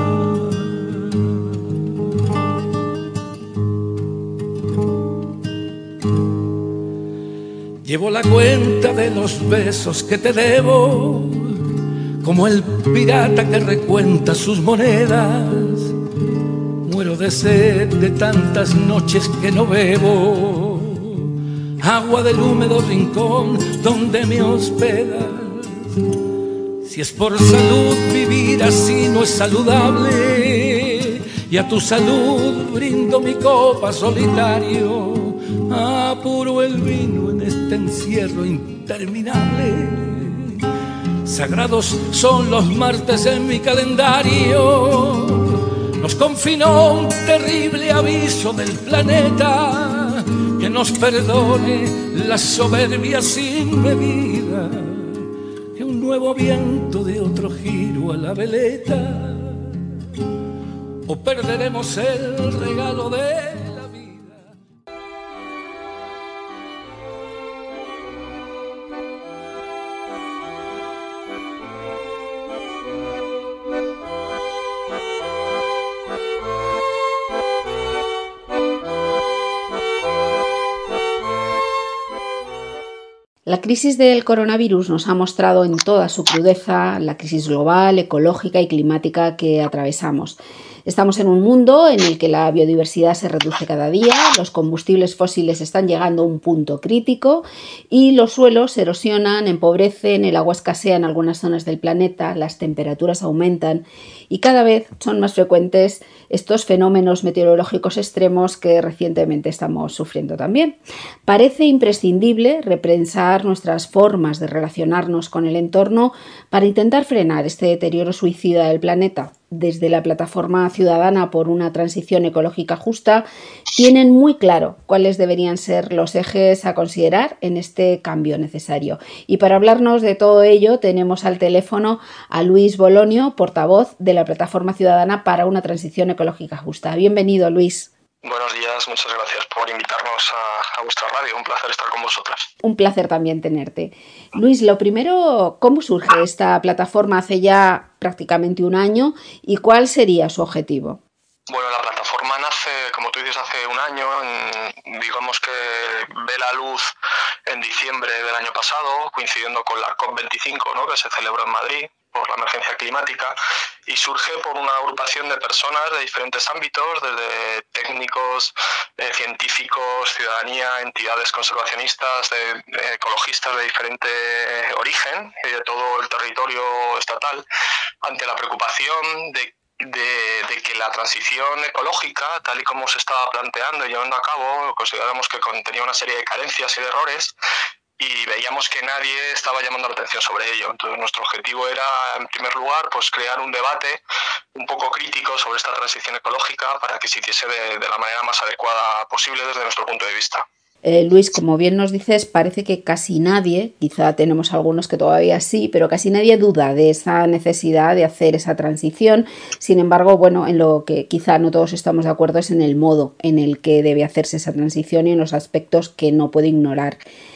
Llevo la cuenta de los besos que te debo, como el pirata que recuenta sus monedas. Muero de sed de tantas noches que no bebo agua del húmedo rincón donde me hospedas. Si es por salud vivir así no es saludable, y a tu salud brindo mi copa solitario. Apuro el vino en este encierro interminable. Sagrados son los martes en mi calendario. Nos confinó un terrible aviso del planeta, que nos perdone la soberbia sin medida, que un nuevo viento de otro giro a la veleta, o perderemos el regalo de la vida. La crisis del coronavirus nos ha mostrado en toda su crudeza la crisis global, ecológica y climática que atravesamos. Estamos en un mundo en el que la biodiversidad se reduce cada día, los combustibles fósiles están llegando a un punto crítico y los suelos se erosionan, empobrecen, el agua escasea en algunas zonas del planeta, las temperaturas aumentan y cada vez son más frecuentes estos fenómenos meteorológicos extremos que recientemente estamos sufriendo también. Parece imprescindible repensar nuestras formas de relacionarnos con el entorno para intentar frenar este deterioro suicida del planeta. Desde la Plataforma Ciudadana por una Transición Ecológica Justa tienen muy claro cuáles deberían ser los ejes a considerar en este cambio necesario. Y para hablarnos de todo ello tenemos al teléfono a Luis Bolonio, portavoz de la Plataforma Ciudadana para una Transición Ecológica Justa. Bienvenido, Luis. Buenos días, muchas gracias por invitarnos a, a vuestra radio. Un placer estar con vosotras. Un placer también tenerte. Luis, lo primero, ¿cómo surge esta plataforma hace ya prácticamente un año y cuál sería su objetivo? Bueno, la plataforma nace, como tú dices, hace un año, en, digamos que ve la luz en diciembre del año pasado, coincidiendo con la COP veinticinco, ¿no?, que se celebró en Madrid por la emergencia climática, y surge por una agrupación de personas de diferentes ámbitos, desde técnicos, eh, científicos, ciudadanía, entidades conservacionistas, de, de ecologistas de diferente origen y de todo el territorio estatal, ante la preocupación de De, de que la transición ecológica, tal y como se estaba planteando y llevando a cabo, consideramos que contenía una serie de carencias y de errores y veíamos que nadie estaba llamando la atención sobre ello. Entonces nuestro objetivo era, en primer lugar, pues crear un debate un poco crítico sobre esta transición ecológica para que se hiciese de, de la manera más adecuada posible desde nuestro punto de vista. Eh, Luis, como bien nos dices, parece que casi nadie, quizá tenemos algunos que todavía sí, pero casi nadie duda de esa necesidad de hacer esa transición. Sin embargo, bueno, en lo que quizá no todos estamos de acuerdo es en el modo en el que debe hacerse esa transición y en los aspectos que no puede ignorar.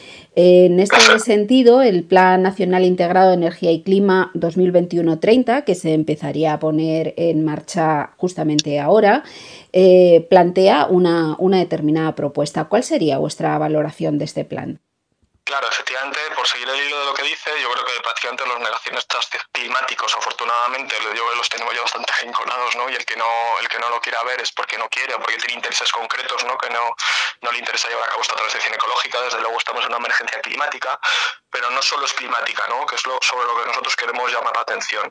En este sentido, el Plan Nacional Integrado de Energía y Clima dos mil veintiuno treinta, que se empezaría a poner en marcha justamente ahora, eh, plantea una, una determinada propuesta. ¿Cuál sería vuestra valoración de este plan? Claro, efectivamente, por seguir el hilo de lo que dice, yo creo que prácticamente los negacionistas climáticos, afortunadamente, yo los tenemos ya bastante enconados, ¿no? Y el que no, el que no lo quiera ver es porque no quiere o porque tiene intereses concretos, ¿no?, que no, no le interesa llevar a cabo esta transición ecológica. Desde luego estamos en una emergencia climática, pero no solo es climática, ¿no?, que es lo, sobre lo que nosotros queremos llamar la atención.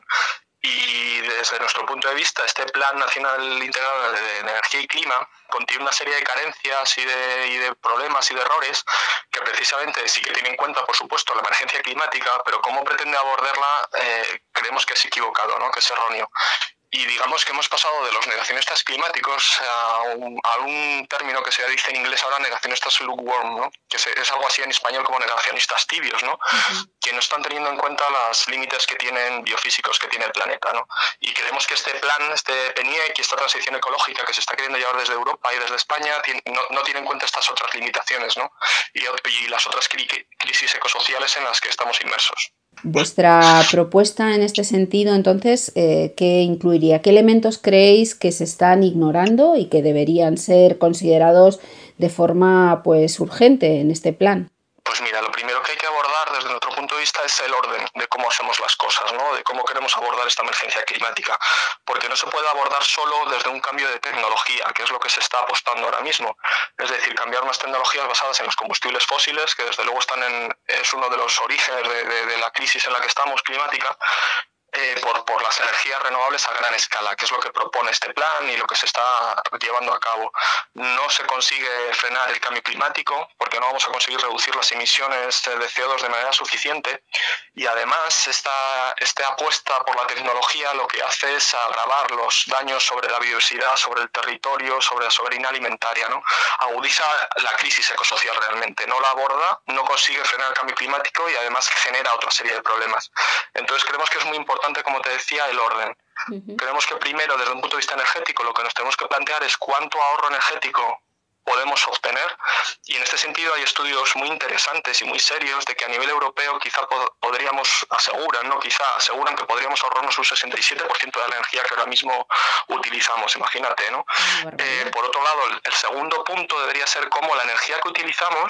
Y desde nuestro punto de vista, este Plan Nacional Integrado de Energía y Clima contiene una serie de carencias y de, y de problemas y de errores que precisamente sí que tiene en cuenta, por supuesto, la emergencia climática, pero cómo pretende abordarla eh, creemos que es equivocado, ¿no?, que es erróneo. Y digamos que hemos pasado de los negacionistas climáticos a un, a un término que se dice en inglés ahora, negacionistas lukewarm, ¿no?, que es algo así en español como negacionistas tibios, ¿no?, uh-huh. que no están teniendo en cuenta los límites que tienen biofísicos que tiene el planeta, ¿no? Y creemos que este plan, este P N I E C y esta transición ecológica que se está queriendo llevar desde Europa y desde España tiene, no, no tiene en cuenta estas otras limitaciones, ¿no?, y, y las otras cri- crisis ecosociales en las que estamos inmersos. Vuestra propuesta en este sentido, entonces, eh, ¿qué incluiría? ¿Qué elementos creéis que se están ignorando y que deberían ser considerados de forma, pues, urgente en este plan? Pues mira, lo primero que hay que abordar desde nuestro punto de vista es el orden de cómo hacemos las cosas, ¿no?, de cómo queremos abordar esta emergencia climática, porque no se puede abordar solo desde un cambio de tecnología, que es lo que se está apostando ahora mismo. Es decir, cambiar unas tecnologías basadas en los combustibles fósiles, que desde luego están en, es uno de los orígenes de, de, de la crisis en la que estamos climática, Eh, por, por las energías renovables a gran escala, que es lo que propone este plan y lo que se está llevando a cabo. No se consigue frenar el cambio climático porque no vamos a conseguir reducir las emisiones de C O dos de manera suficiente, y además esta, esta apuesta por la tecnología lo que hace es agravar los daños sobre la biodiversidad, sobre el territorio, sobre la soberanía alimentaria, ¿no? Agudiza la crisis ecosocial realmente, no la aborda, no consigue frenar el cambio climático y además genera otra serie de problemas. Entonces creemos que es muy importante, como te decía, el orden. Uh-huh. Creemos que primero, desde un punto de vista energético, lo que nos tenemos que plantear es cuánto ahorro energético podemos obtener, y en este sentido hay estudios muy interesantes y muy serios de que a nivel europeo quizá pod- podríamos, aseguran, ¿no? quizá aseguran que podríamos ahorrarnos un sesenta y siete por ciento de la energía que ahora mismo utilizamos, imagínate, ¿no? Uh-huh. Eh, por otro lado, el, el segundo punto debería ser cómo la energía que utilizamos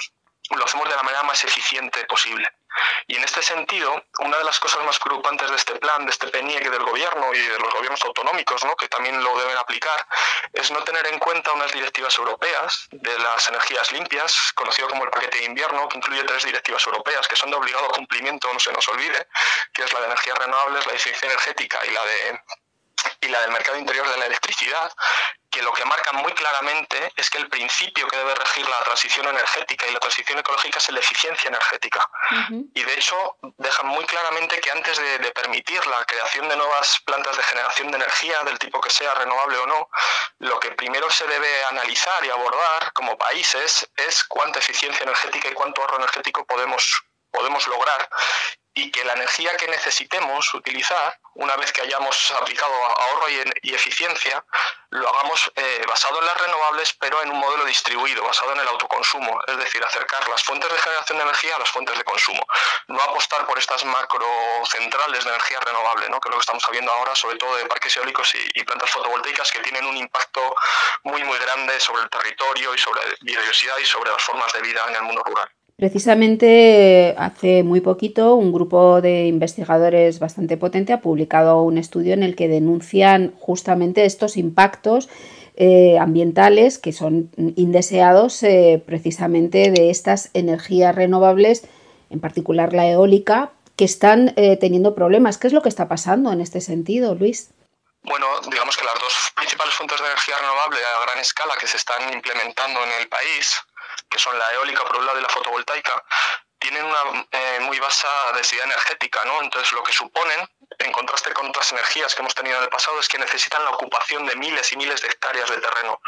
lo hacemos de la manera más eficiente posible. Y en este sentido, una de las cosas más preocupantes de este plan, de este P N I E C del gobierno y de los gobiernos autonómicos, ¿no?, que también lo deben aplicar, es no tener en cuenta unas directivas europeas de las energías limpias, conocido como el paquete de invierno, que incluye tres directivas europeas que son de obligado cumplimiento, no se nos olvide, que es la de energías renovables, la de eficiencia energética y la de y la del mercado interior de la electricidad, que lo que marcan muy claramente es que el principio que debe regir la transición energética y la transición ecológica es la eficiencia energética. Uh-huh. Y de hecho dejan muy claramente que antes de, de permitir la creación de nuevas plantas de generación de energía, del tipo que sea, renovable o no, lo que primero se debe analizar y abordar como países es cuánta eficiencia energética y cuánto ahorro energético podemos, podemos lograr, y que la energía que necesitemos utilizar, una vez que hayamos aplicado ahorro y, y eficiencia, lo hagamos eh, basado en las renovables, pero en un modelo distribuido, basado en el autoconsumo, es decir, acercar las fuentes de generación de energía a las fuentes de consumo. No apostar por estas macrocentrales de energía renovable, ¿no?, que es lo que estamos viendo ahora, sobre todo de parques eólicos y, y plantas fotovoltaicas, que tienen un impacto muy, muy grande sobre el territorio y sobre la biodiversidad y sobre las formas de vida en el mundo rural. Precisamente hace muy poquito un grupo de investigadores bastante potente ha publicado un estudio en el que denuncian justamente estos impactos eh, ambientales que son indeseados eh, precisamente de estas energías renovables, en particular la eólica, que están eh, teniendo problemas. ¿Qué es lo que está pasando en este sentido, Luis? Bueno, digamos que las dos principales fuentes de energía renovable a gran escala que se están implementando en el país, que son la eólica por un lado y la fotovoltaica, tienen una eh, muy baja densidad energética, ¿no? Entonces lo que suponen, en contraste con otras energías que hemos tenido en el pasado, es que necesitan la ocupación de miles y miles de hectáreas de terreno.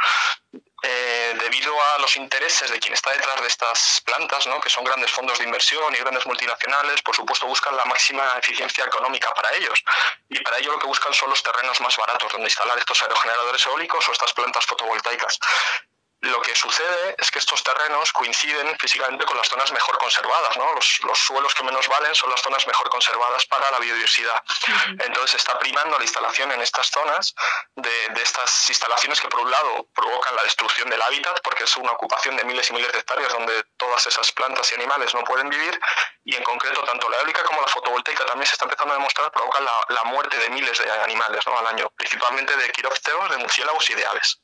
Eh, debido a los intereses de quien está detrás de estas plantas, ¿no?, que son grandes fondos de inversión y grandes multinacionales, por supuesto buscan la máxima eficiencia económica para ellos, y para ello lo que buscan son los terrenos más baratos donde instalar estos aerogeneradores eólicos o estas plantas fotovoltaicas. Lo que sucede es que estos terrenos coinciden físicamente con las zonas mejor conservadas, ¿no? Los, los suelos que menos valen son las zonas mejor conservadas para la biodiversidad. Uh-huh. Entonces se está primando la instalación en estas zonas de, de estas instalaciones que por un lado provocan la destrucción del hábitat, porque es una ocupación de miles y miles de hectáreas donde todas esas plantas y animales no pueden vivir, y en concreto tanto la eólica como la fotovoltaica también se está empezando a demostrar provocan la, la muerte de miles de animales, ¿no?, al año, principalmente de quirópteros, de murciélagos y de aves.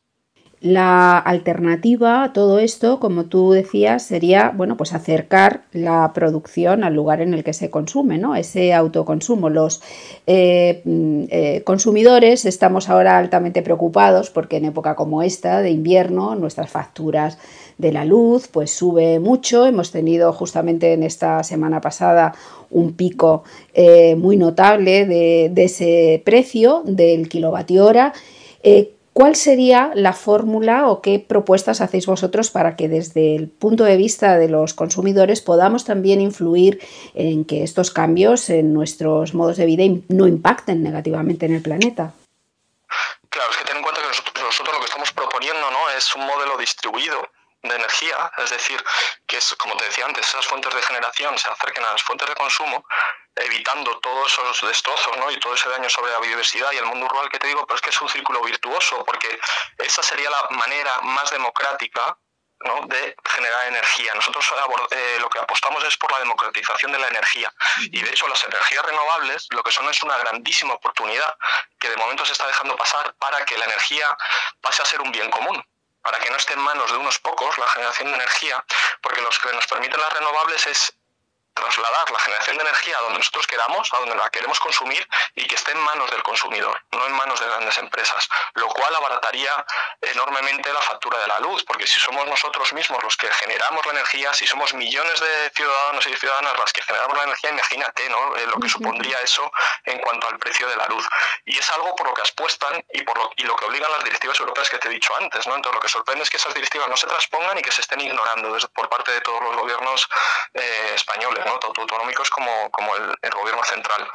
La alternativa a todo esto, como tú decías, sería, bueno, pues acercar la producción al lugar en el que se consume, ¿no?, ese autoconsumo. Los eh, eh, consumidores estamos ahora altamente preocupados porque en época como esta, de invierno, nuestras facturas de la luz pues sube mucho. Hemos tenido justamente en esta semana pasada un pico eh, muy notable de, de ese precio del kilovatio hora. Eh, ¿Cuál sería la fórmula o qué propuestas hacéis vosotros para que desde el punto de vista de los consumidores podamos también influir en que estos cambios en nuestros modos de vida no impacten negativamente en el planeta? Claro, es que ten en cuenta que nosotros, nosotros lo que estamos proponiendo, ¿no?, es un modelo distribuido de energía, es decir, que es, como te decía antes, esas fuentes de generación se acerquen a las fuentes de consumo, evitando todos esos destrozos, ¿no?, y todo ese daño sobre la biodiversidad y el mundo rural que te digo, pero es que es un círculo virtuoso, porque esa sería la manera más democrática, ¿no?, de generar energía. Nosotros eh, lo que apostamos es por la democratización de la energía, y de hecho las energías renovables lo que son es una grandísima oportunidad que de momento se está dejando pasar para que la energía pase a ser un bien común, para que no esté en manos de unos pocos la generación de energía, porque lo que nos permiten las renovables es trasladar la generación de energía a donde nosotros queramos, a donde la queremos consumir, y que esté en manos del consumidor, no en manos de grandes empresas, lo cual abarataría enormemente la factura de la luz, porque si somos nosotros mismos los que generamos la energía, si somos millones de ciudadanos y ciudadanas las que generamos la energía, imagínate, ¿no?, eh, lo que supondría eso en cuanto al precio de la luz. Y es algo por lo que apuestan y por lo, y lo que obligan las directivas europeas que te he dicho antes, ¿no? Entonces lo que sorprende es que esas directivas no se transpongan y que se estén ignorando desde, por parte de todos los gobiernos eh, españoles, ¿no?, tanto autonómicos como, como el, el gobierno central.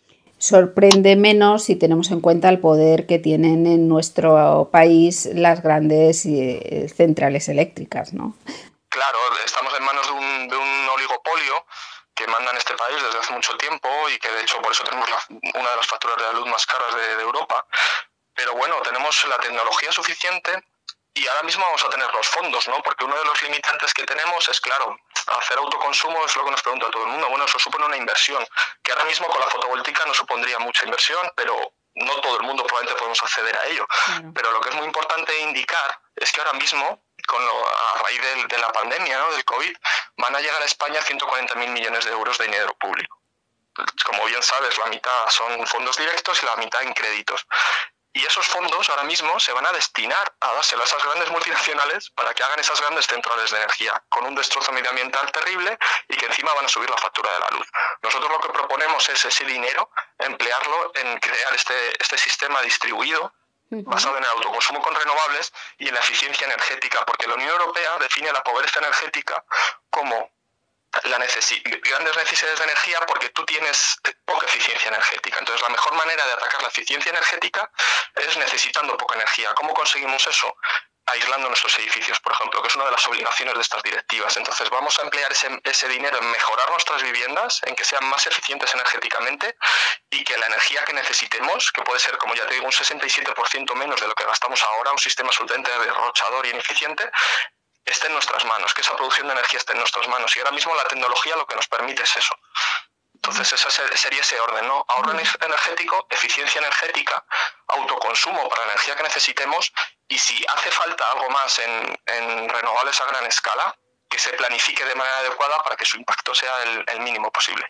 Sorprende menos si tenemos en cuenta el poder que tienen en nuestro país las grandes eh, centrales eléctricas, ¿no? Claro, estamos en manos de un, de un oligopolio que manda en este país desde hace mucho tiempo, y que de hecho por eso tenemos la, una de las facturas de la luz más caras de, de Europa. Pero bueno, tenemos la tecnología suficiente y ahora mismo vamos a tener los fondos, ¿no? Porque uno de los limitantes que tenemos es, claro, hacer autoconsumo es lo que nos pregunta todo el mundo. Bueno, eso supone una inversión, que ahora mismo con la fotovoltaica no supondría mucha inversión, pero no todo el mundo probablemente podemos acceder a ello. Claro. Pero lo que es muy importante indicar es que ahora mismo, con lo, a raíz de, de la pandemia, ¿no?, del COVID, van a llegar a España ciento cuarenta mil millones de euros de dinero público. Como bien sabes, la mitad son fondos directos y la mitad en créditos. Y esos fondos ahora mismo se van a destinar a dárselo a esas grandes multinacionales para que hagan esas grandes centrales de energía, con un destrozo medioambiental terrible y que encima van a subir la factura de la luz. Nosotros lo que proponemos es ese dinero, emplearlo en crear este, este sistema distribuido basado en el autoconsumo con renovables y en la eficiencia energética, porque la Unión Europea define la pobreza energética como la necesi- grandes necesidades de energía porque tú tienes poca eficiencia energética. Entonces, la mejor manera de atacar la eficiencia energética es necesitando poca energía. ¿Cómo conseguimos eso? Aislando nuestros edificios, por ejemplo, que es una de las obligaciones de estas directivas. Entonces, vamos a emplear ese, ese dinero en mejorar nuestras viviendas, en que sean más eficientes energéticamente y que la energía que necesitemos, que puede ser, como ya te digo, un sesenta y siete por ciento menos de lo que gastamos ahora, un sistema absolutamente derrochador y ineficiente, esté en nuestras manos, que esa producción de energía esté en nuestras manos. Y ahora mismo la tecnología lo que nos permite es eso. Entonces, ese sería ese orden, ¿no? Ahorro energético, eficiencia energética, autoconsumo para la energía que necesitemos y si hace falta algo más en, en renovables a gran escala, que se planifique de manera adecuada para que su impacto sea el, el mínimo posible.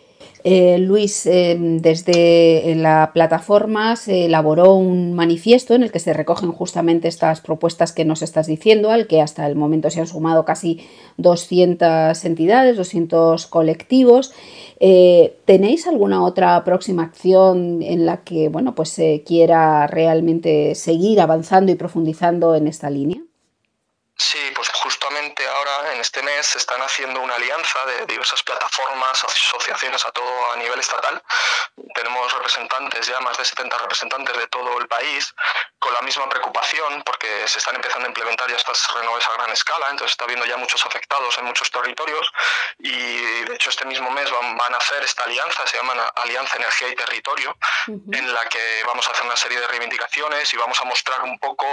Eh, Luis, eh, desde la plataforma se elaboró un manifiesto en el que se recogen justamente estas propuestas que nos estás diciendo, al que hasta el momento se han sumado casi doscientas entidades, doscientos colectivos. Eh, ¿Tenéis alguna otra próxima acción en la que, bueno, pues se quiera realmente seguir avanzando y profundizando en esta línea? Sí, pues justamente ahora en este mes se están haciendo una alianza de diversas plataformas, asociaciones a todo a nivel estatal. Tenemos representantes, ya más de setenta representantes de todo el país, con la misma preocupación porque se están empezando a implementar ya estas renovables a gran escala, entonces está habiendo ya muchos afectados en muchos territorios y de hecho este mismo mes van, van a hacer esta alianza, se llama Alianza Energía y Territorio, uh-huh. en la que vamos a hacer una serie de reivindicaciones y vamos a mostrar un poco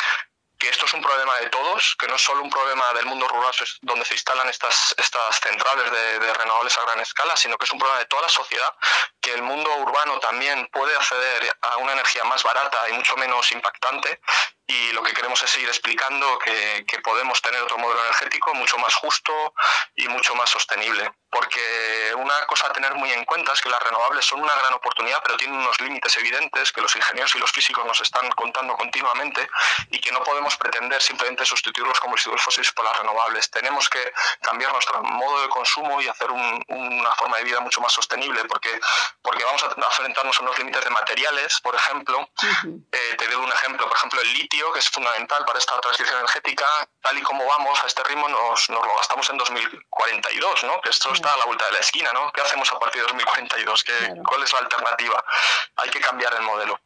que esto es un problema de todos, que no es solo un problema del mundo rural donde se instalan estas, estas centrales de, de renovables a gran escala, sino que es un problema de toda la sociedad, que el mundo urbano también puede acceder a una energía más barata y mucho menos impactante, y lo que queremos es seguir explicando que, que podemos tener otro modelo energético mucho más justo y mucho más sostenible. Porque una cosa a tener muy en cuenta es que las renovables son una gran oportunidad, pero tienen unos límites evidentes que los ingenieros y los físicos nos están contando continuamente y que no podemos pretender simplemente sustituir los combustibles fósiles por las renovables. Tenemos que cambiar nuestro modo de consumo y hacer un, una forma de vida mucho más sostenible, porque, porque vamos a enfrentarnos a unos límites de materiales, por ejemplo. Uh-huh. Eh, te doy un ejemplo, por ejemplo, el litio, que es fundamental para esta transición energética, tal y como vamos a este ritmo nos, nos lo gastamos en dos mil cuarenta y dos, ¿no? Que esto está a la vuelta de la esquina, ¿no? ¿Qué hacemos a partir de dos mil cuarenta y dos? ¿Qué, claro. ¿Cuál es la alternativa? Hay que cambiar el modelo.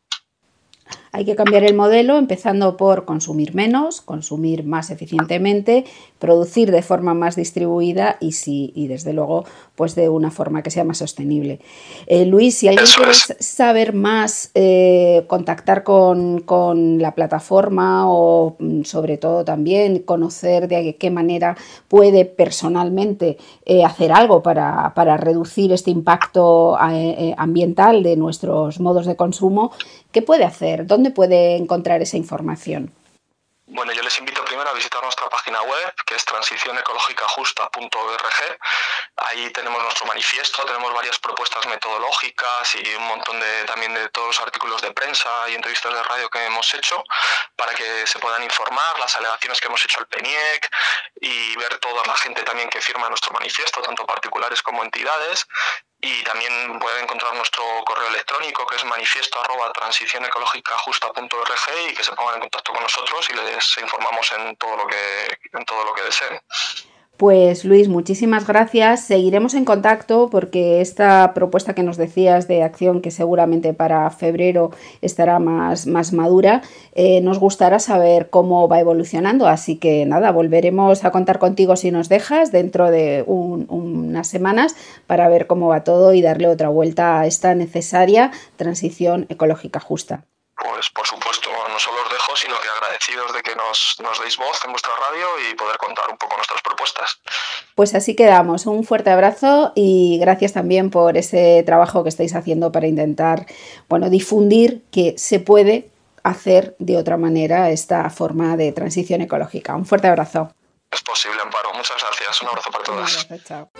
Hay que cambiar el modelo empezando por consumir menos, consumir más eficientemente, producir de forma más distribuida y, sí, y desde luego pues de una forma que sea más sostenible. Eh, Luis, si alguien quiere saber más, eh, contactar con, con la plataforma o sobre todo también conocer de qué manera puede personalmente eh, hacer algo para, para reducir este impacto eh, ambiental de nuestros modos de consumo, ¿qué puede hacer? ¿Dónde puede encontrar esa información? Bueno, yo les invito primero a visitar nuestra página web, que es transición ecológica justa punto org. Ahí tenemos nuestro manifiesto, tenemos varias propuestas metodológicas y un montón de también de todos los artículos de prensa y entrevistas de radio que hemos hecho para que se puedan informar, las alegaciones que hemos hecho al P N I E C y ver toda la gente también que firma nuestro manifiesto, tanto particulares como entidades. Y también pueden encontrar nuestro correo electrónico, que es manifiesto arroba transición ecológica justa punto org, y que se pongan en contacto con nosotros y les informamos en todo lo que, en todo lo que deseen. Pues Luis, muchísimas gracias. Seguiremos en contacto porque esta propuesta que nos decías de acción, que seguramente para febrero estará más, más madura, eh, nos gustará saber cómo va evolucionando. Así que nada, volveremos a contar contigo si nos dejas dentro de un, unas semanas para ver cómo va todo y darle otra vuelta a esta necesaria transición ecológica justa. Pues por supuesto, no solo os dejo consejo, sino que agradecidos de que nos, nos deis voz en vuestra radio y poder contar un poco nuestras propuestas. Pues así quedamos. Un fuerte abrazo y gracias también por ese trabajo que estáis haciendo para intentar, bueno, difundir que se puede hacer de otra manera esta forma de transición ecológica. Un fuerte abrazo. Es posible, Amparo. Muchas gracias. Un abrazo para todas. Un abrazo, chao.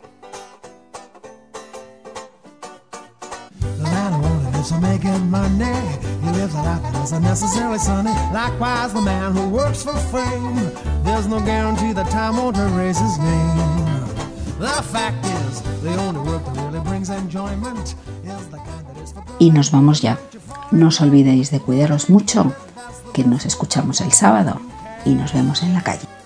So making money, he lives a life that isn't necessarily sunny. Likewise, the man who works for fame, there's no guarantee that time won't erase his name. The fact is, the only work that really brings enjoyment is the kind that is for... Y nos vamos ya. No os olvidéis de cuidaros mucho, que nos escuchamos el sábado y nos vemos en la calle.